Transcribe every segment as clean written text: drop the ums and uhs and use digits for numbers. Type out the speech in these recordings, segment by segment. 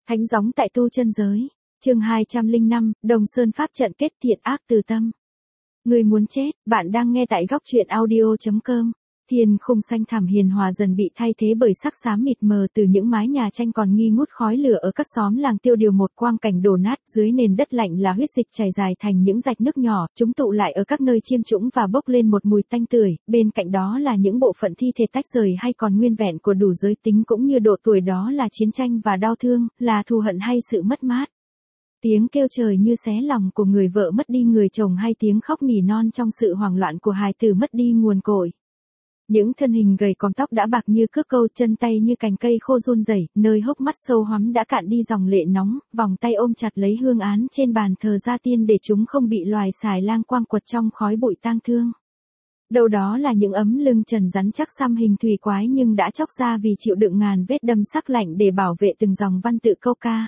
Thánh gióng tại tu chân giới. Chương 205, Đồng Sơn Pháp trận kết thiện ác từ tâm. Người muốn chết, bạn đang nghe tại góc truyện audio.com. Thiên khung xanh thẳm hiền hòa dần bị thay thế bởi sắc xám mịt mờ từ những mái nhà tranh còn nghi ngút khói lửa ở các xóm làng tiêu điều, một quang cảnh đổ nát, dưới nền đất lạnh là huyết dịch chảy dài thành những rạch nước nhỏ, chúng tụ lại ở các nơi chiêm trũng và bốc lên một mùi tanh tưởi, bên cạnh đó là những bộ phận thi thể tách rời hay còn nguyên vẹn của đủ giới tính cũng như độ tuổi, đó là chiến tranh và đau thương, là thù hận hay sự mất mát. Tiếng kêu trời như xé lòng của người vợ mất đi người chồng, hay tiếng khóc nỉ non trong sự hoảng loạn của hài tử mất đi nguồn cội. Những thân hình gầy còm, tóc đã bạc như cước câu, chân tay như cành cây khô run rẩy, nơi hốc mắt sâu hoắm đã cạn đi dòng lệ nóng, vòng tay ôm chặt lấy hương án trên bàn thờ gia tiên để chúng không bị loài xài lang quang quật trong khói bụi tang thương. Đâu đó là những ấm lưng trần rắn chắc xăm hình thủy quái nhưng đã chóc ra vì chịu đựng ngàn vết đâm sắc lạnh để bảo vệ từng dòng văn tự câu ca.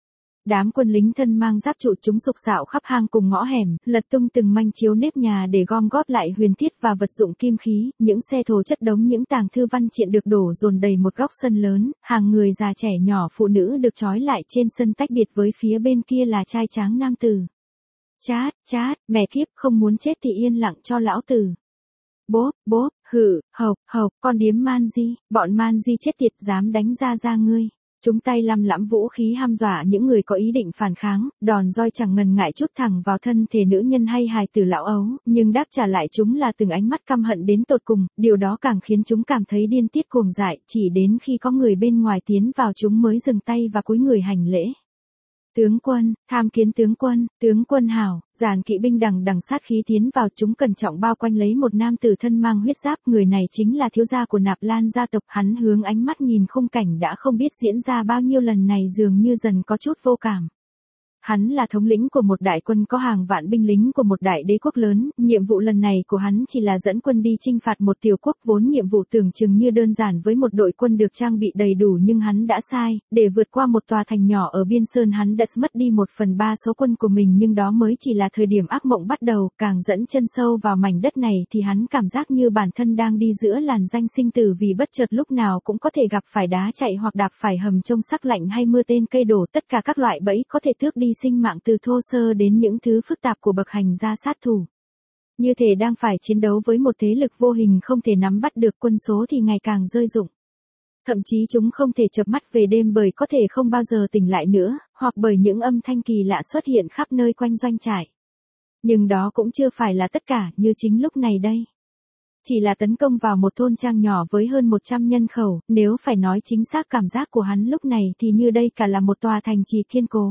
Đám quân lính thân mang giáp trụ chúng sục sạo khắp hang cùng ngõ hẻm, lật tung từng manh chiếu nếp nhà để gom góp lại huyền thiết và vật dụng kim khí, những xe thồ chất đống những tàng thư văn triện được đổ dồn đầy một góc sân lớn, hàng người già trẻ nhỏ phụ nữ được trói lại trên sân tách biệt với phía bên kia là trai tráng nam tử. Chát, chát, mẹ kiếp, không muốn chết thì yên lặng cho lão tử. Bốp, bốp, hử, hộc, con điếm man di, bọn man di chết tiệt, dám đánh ra ngươi. Chúng tay lăm lẵm vũ khí hăm dọa những người có ý định phản kháng, đòn roi chẳng ngần ngại trút thẳng vào thân thể nữ nhân hay hài tử lão ấu, nhưng đáp trả lại chúng là từng ánh mắt căm hận đến tột cùng, điều đó càng khiến chúng cảm thấy điên tiết cuồng dại, chỉ đến khi có người bên ngoài tiến vào chúng mới dừng tay và cúi người hành lễ. Tướng quân, tham kiến tướng quân hảo. Dàn kỵ binh đằng đằng sát khí tiến vào, chúng cẩn trọng bao quanh lấy một nam tử thân mang huyết giáp, người này chính là thiếu gia của Nạp Lan gia tộc. Hắn hướng ánh mắt nhìn khung cảnh đã không biết diễn ra bao nhiêu lần này, dường như dần có chút vô cảm. Hắn là thống lĩnh của một đại quân có hàng vạn binh lính của một đại đế quốc lớn, nhiệm vụ lần này của hắn chỉ là dẫn quân đi chinh phạt một tiểu quốc, vốn nhiệm vụ tưởng chừng như đơn giản với một đội quân được trang bị đầy đủ, nhưng hắn đã sai, để vượt qua một tòa thành nhỏ ở biên sơn hắn đã mất đi 1/3 số quân của mình, nhưng đó mới chỉ là thời điểm ác mộng bắt đầu, càng dẫn chân sâu vào mảnh đất này thì hắn cảm giác như bản thân đang đi giữa làn ranh sinh tử, vì bất chợt lúc nào cũng có thể gặp phải đá chạy hoặc đạp phải hầm trông sắc lạnh hay mưa tên cây đổ, tất cả các loại bẫy có thể tước đi sinh mạng, từ thô sơ đến những thứ phức tạp của bậc hành gia sát thủ. Như thể đang phải chiến đấu với một thế lực vô hình không thể nắm bắt được, quân số thì ngày càng rơi rụng. Thậm chí chúng không thể chợp mắt về đêm bởi có thể không bao giờ tỉnh lại nữa, hoặc bởi những âm thanh kỳ lạ xuất hiện khắp nơi quanh doanh trại. Nhưng đó cũng chưa phải là tất cả, như chính lúc này đây. Chỉ là tấn công vào một thôn trang nhỏ với hơn 100 nhân khẩu, nếu phải nói chính xác cảm giác của hắn lúc này thì như đây cả là một tòa thành trì kiên cố.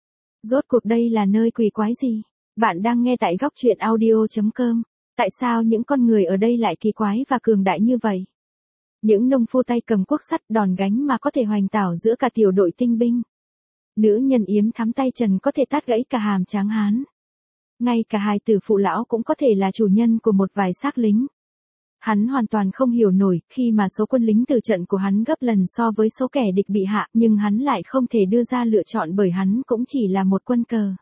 Rốt cuộc đây là nơi quỷ quái gì? Bạn đang nghe tại góc truyện audio.com. Tại sao những con người ở đây lại kỳ quái và cường đại như vậy? Những nông phu tay cầm cuốc sắt đòn gánh mà có thể hoành tảo giữa cả tiểu đội tinh binh. Nữ nhân yếm thắm tay trần có thể tát gãy cả hàm tráng hán. Ngay cả hài tử phụ lão cũng có thể là chủ nhân của một vài xác lính. Hắn hoàn toàn không hiểu nổi khi mà số quân lính từ trận của hắn gấp lần so với số kẻ địch bị hạ, nhưng hắn lại không thể đưa ra lựa chọn bởi hắn cũng chỉ là một quân cờ.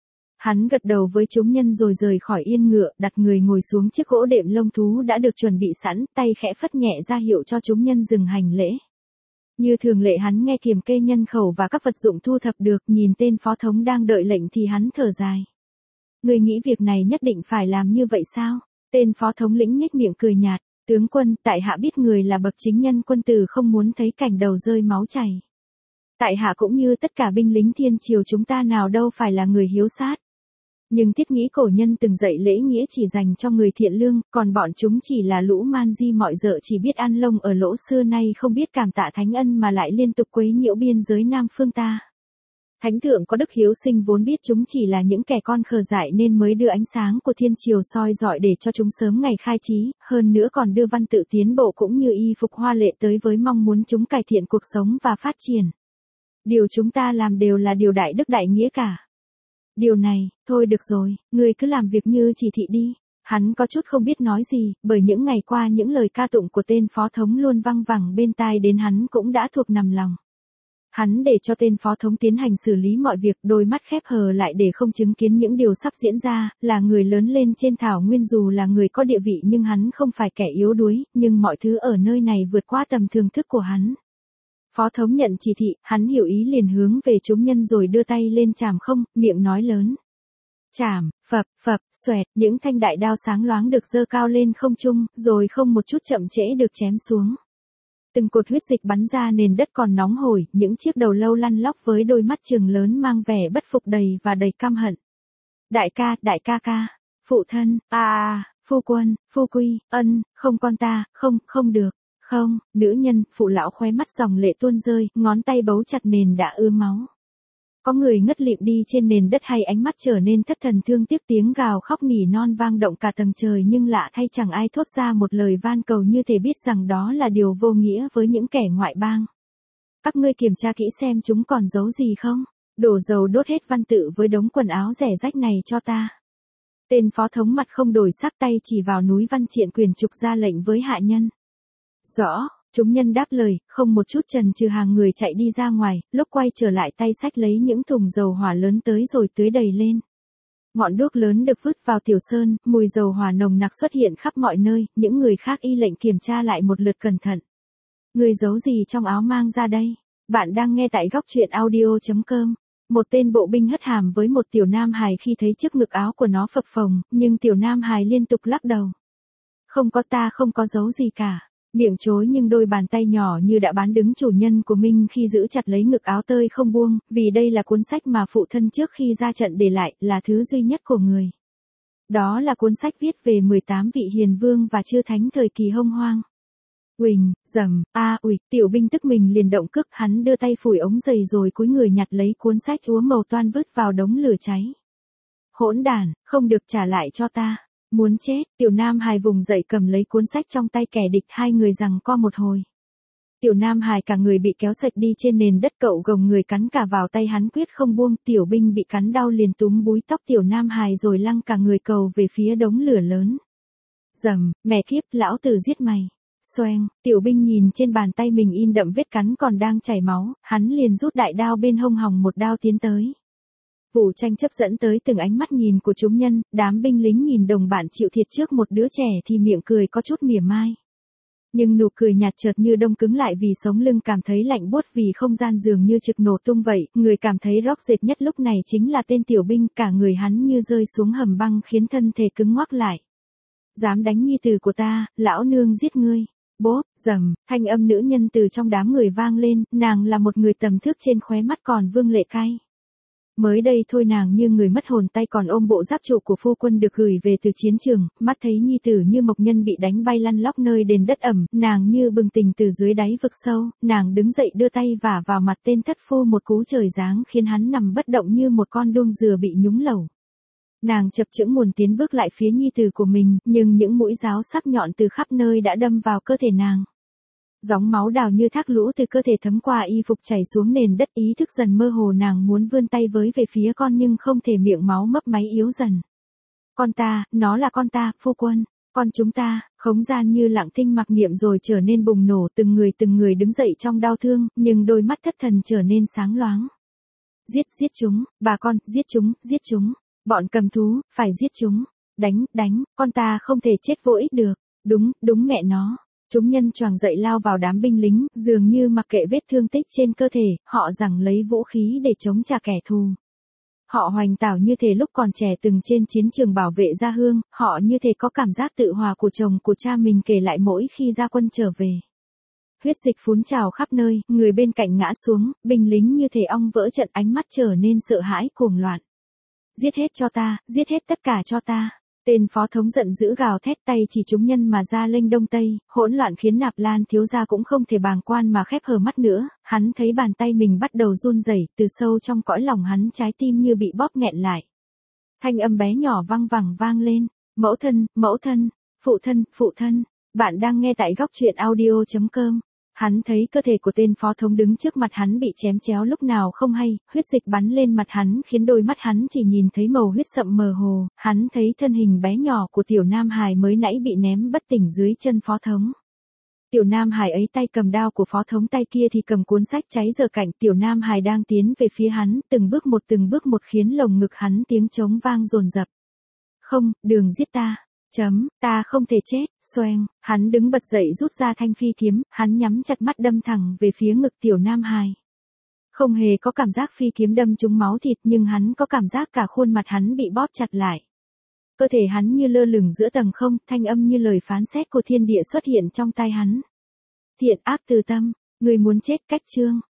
Hắn gật đầu với chúng nhân rồi rời khỏi yên ngựa, đặt người ngồi xuống chiếc gỗ đệm lông thú đã được chuẩn bị sẵn, tay khẽ phất nhẹ ra hiệu cho chúng nhân dừng hành lễ. Như thường lệ hắn nghe kiểm kê nhân khẩu và các vật dụng thu thập được, nhìn tên phó thống đang đợi lệnh thì hắn thở dài. Người nghĩ việc này nhất định phải làm như vậy sao? Tên phó thống lĩnh nhếch miệng cười nhạt, tướng quân, tại hạ biết người là bậc chính nhân quân tử không muốn thấy cảnh đầu rơi máu chảy. Tại hạ cũng như tất cả binh lính thiên triều chúng ta nào đâu phải là người hiếu sát. Nhưng thiết nghĩ cổ nhân từng dạy lễ nghĩa chỉ dành cho người thiện lương, còn bọn chúng chỉ là lũ man di mọi dợ chỉ biết ăn lông ở lỗ, xưa nay không biết cảm tạ thánh ân mà lại liên tục quấy nhiễu biên giới Nam phương ta. Thánh thượng có đức hiếu sinh vốn biết chúng chỉ là những kẻ con khờ dại nên mới đưa ánh sáng của thiên triều soi rọi để cho chúng sớm ngày khai trí, hơn nữa còn đưa văn tự tiến bộ cũng như y phục hoa lệ tới với mong muốn chúng cải thiện cuộc sống và phát triển. Điều chúng ta làm đều là điều đại đức đại nghĩa cả. Điều này, thôi được rồi, ngươi cứ làm việc như chỉ thị đi. Hắn có chút không biết nói gì, bởi những ngày qua những lời ca tụng của tên phó thống luôn văng vẳng bên tai đến hắn cũng đã thuộc nằm lòng. Hắn để cho tên phó thống tiến hành xử lý mọi việc, đôi mắt khép hờ lại để không chứng kiến những điều sắp diễn ra, là người lớn lên trên thảo nguyên, dù là người có địa vị nhưng hắn không phải kẻ yếu đuối, nhưng mọi thứ ở nơi này vượt qua tầm thường thức của hắn. Phó thống nhận chỉ thị, hắn hiểu ý liền hướng về chúng nhân rồi đưa tay lên chàm không, miệng nói lớn. Chảm, phập, phập, xoẹt, những thanh đại đao sáng loáng được giơ cao lên không trung, rồi không một chút chậm trễ được chém xuống. Từng cột huyết dịch bắn ra nền đất còn nóng hổi, những chiếc đầu lâu lăn lóc với đôi mắt trừng lớn mang vẻ bất phục đầy và đầy căm hận. Đại ca ca, phụ thân, phu quân, phu quy, ân, không con ta, không được, không, nữ nhân, phụ lão khóe mắt dòng lệ tuôn rơi, ngón tay bấu chặt nền đã ứa máu. Có người ngất lịm đi trên nền đất hay ánh mắt trở nên thất thần thương tiếc tiếng gào khóc nỉ non vang động cả tầng trời nhưng lạ thay chẳng ai thốt ra một lời van cầu như thể biết rằng đó là điều vô nghĩa với những kẻ ngoại bang. Các ngươi kiểm tra kỹ xem chúng còn giấu gì không? Đổ dầu đốt hết văn tự với đống quần áo rẻ rách này cho ta. Tên phó thống mặt không đổi sắc tay chỉ vào núi văn triện quyền trục ra lệnh với hạ nhân. Rõ. Chúng nhân đáp lời, không một chút chần chừ hàng người chạy đi ra ngoài, lúc quay trở lại tay xách lấy những thùng dầu hỏa lớn tới rồi tưới đầy lên. Ngọn đuốc lớn được vứt vào tiểu sơn, mùi dầu hỏa nồng nặc xuất hiện khắp mọi nơi, những người khác y lệnh kiểm tra lại một lượt cẩn thận. Người giấu gì trong áo mang ra đây? Bạn đang nghe tại góc truyện audio.com. Một tên bộ binh hất hàm với một tiểu nam hài khi thấy chiếc ngực áo của nó phập phồng, nhưng tiểu nam hài liên tục lắc đầu. Không có, ta không có giấu gì cả. Miệng chối nhưng đôi bàn tay nhỏ như đã bán đứng chủ nhân của mình khi giữ chặt lấy ngực áo tơi không buông, vì đây là cuốn sách mà phụ thân trước khi ra trận để lại, là thứ duy nhất của người. Đó là cuốn sách viết về 18 vị hiền vương và chư thánh thời kỳ Hông Hoang. Uỳnh, dầm, tiểu binh tức mình liền động cước, hắn đưa tay phủi ống giày rồi cúi người nhặt lấy cuốn sách úa màu toan vứt vào đống lửa cháy. Hỗn đản, không được, trả lại cho ta. Muốn chết, tiểu nam hài vùng dậy cầm lấy cuốn sách trong tay kẻ địch, hai người giằng co một hồi. Tiểu nam hài cả người bị kéo sạch đi trên nền đất, cậu gồng người cắn cả vào tay hắn quyết không buông, tiểu binh bị cắn đau liền túm búi tóc tiểu nam hài rồi lăng cả người cầu về phía đống lửa lớn. Dầm, mẹ kiếp, lão tử giết mày. Xoeng, tiểu binh nhìn trên bàn tay mình in đậm vết cắn còn đang chảy máu, hắn liền rút đại đao bên hông hòng một đao tiến tới. Vụ tranh chấp dẫn tới từng ánh mắt nhìn của chúng nhân, đám binh lính nhìn đồng bạn chịu thiệt trước một đứa trẻ thì miệng cười có chút mỉa mai. Nhưng nụ cười nhạt chợt như đông cứng lại vì sống lưng cảm thấy lạnh buốt vì không gian dường như trực nổ tung vậy, người cảm thấy róc rệt nhất lúc này chính là tên tiểu binh, cả người hắn như rơi xuống hầm băng khiến thân thể cứng ngoắc lại. Dám đánh nhi tử của ta, lão nương giết ngươi. Bốp, dầm, thanh âm nữ nhân từ trong đám người vang lên, nàng là một người tầm thước trên khóe mắt còn vương lệ cay. Mới đây thôi nàng như người mất hồn, tay còn ôm bộ giáp trụ của phu quân được gửi về từ chiến trường, mắt thấy nhi tử như mộc nhân bị đánh bay lăn lóc nơi đền đất ẩm, nàng như bừng tỉnh từ dưới đáy vực sâu, nàng đứng dậy đưa tay vả vào mặt tên thất phu một cú trời giáng khiến hắn nằm bất động như một con đuông dừa bị nhúng lẩu. Nàng chập chững muốn tiến bước lại phía nhi tử của mình, nhưng những mũi giáo sắc nhọn từ khắp nơi đã đâm vào cơ thể nàng. Gióng máu đào như thác lũ từ cơ thể thấm qua y phục chảy xuống nền đất, ý thức dần mơ hồ, nàng muốn vươn tay với về phía con nhưng không thể, miệng máu mấp máy yếu dần. Con ta, nó là con ta, phu quân, con chúng ta, không gian như lặng thinh mặc niệm rồi trở nên bùng nổ, từng người đứng dậy trong đau thương, nhưng đôi mắt thất thần trở nên sáng loáng. Giết chúng, bà con, giết chúng, bọn cầm thú, phải giết chúng, đánh, con ta không thể chết vô ích được, đúng mẹ nó. Chúng nhân choàng dậy lao vào đám binh lính, dường như mặc kệ vết thương tích trên cơ thể, họ giằng lấy vũ khí để chống trả kẻ thù. Họ hoành tảo như thể lúc còn trẻ từng trên chiến trường bảo vệ gia hương, họ như thể có cảm giác tự hòa của chồng của cha mình kể lại mỗi khi ra quân trở về. Huyết dịch phún trào khắp nơi, người bên cạnh ngã xuống, binh lính như thể ong vỡ trận, ánh mắt trở nên sợ hãi cuồng loạn. Giết hết cho ta, giết hết tất cả cho ta. Tên phó thống giận dữ gào thét, tay chỉ chúng nhân mà ra lênh đông tây, hỗn loạn khiến Nạp Lan thiếu gia cũng không thể bàng quan mà khép hờ mắt nữa, hắn thấy bàn tay mình bắt đầu run rẩy, từ sâu trong cõi lòng hắn trái tim như bị bóp nghẹn lại. Thanh âm bé nhỏ vang vẳng vang lên, mẫu thân, phụ thân, bạn đang nghe tại góc truyện audio.com. Hắn thấy cơ thể của tên phó thống đứng trước mặt hắn bị chém chéo lúc nào không hay, huyết dịch bắn lên mặt hắn khiến đôi mắt hắn chỉ nhìn thấy màu huyết sậm mờ hồ, hắn thấy thân hình bé nhỏ của tiểu nam hài mới nãy bị ném bất tỉnh dưới chân phó thống. Tiểu nam hài ấy tay cầm đao của phó thống, tay kia thì cầm cuốn sách cháy giờ cạnh, tiểu nam hài đang tiến về phía hắn, từng bước một khiến lồng ngực hắn tiếng trống vang dồn dập. Không, đừng giết ta. Ta không thể chết, xoeng, hắn đứng bật dậy rút ra thanh phi kiếm, hắn nhắm chặt mắt đâm thẳng về phía ngực tiểu nam hài. Không hề có cảm giác phi kiếm đâm trúng máu thịt nhưng hắn có cảm giác cả khuôn mặt hắn bị bóp chặt lại. Cơ thể hắn như lơ lửng giữa tầng không, thanh âm như lời phán xét của thiên địa xuất hiện trong tai hắn. Thiện ác từ tâm, người muốn chết cách chương.